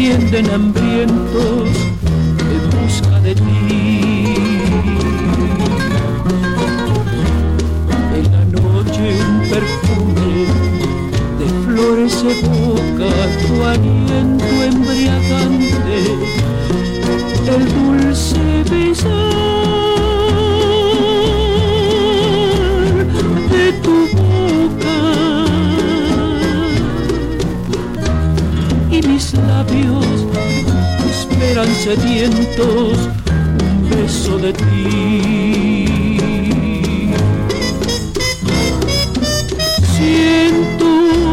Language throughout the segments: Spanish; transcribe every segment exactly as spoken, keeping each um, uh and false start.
descienden hambrientos en busca de ti. En la noche un perfume de flores evoca tu aliento embriagante, el dulce besar de tu boca, y mis labios esperan sedientos un beso de ti. Siento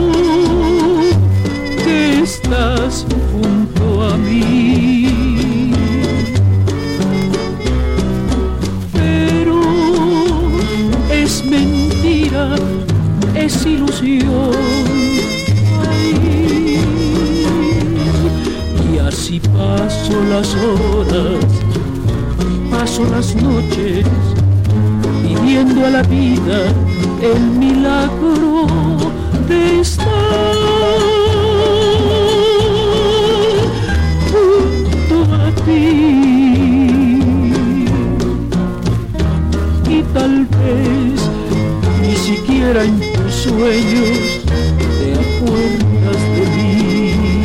que estás junto a mí, pero es mentira, es ilusión. Ay, y así paso las horas, paso las noches, pidiendo a la vida el milagro de estar junto a ti. Y tal vez ni siquiera en tus sueños te acuerdas de mí.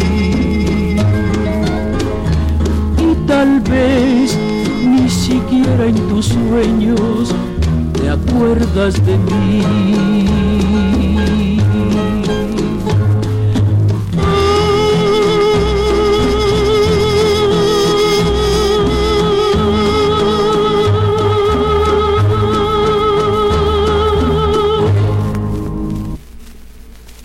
Y tal vez ni siquiera en tus sueños te acuerdas de mí.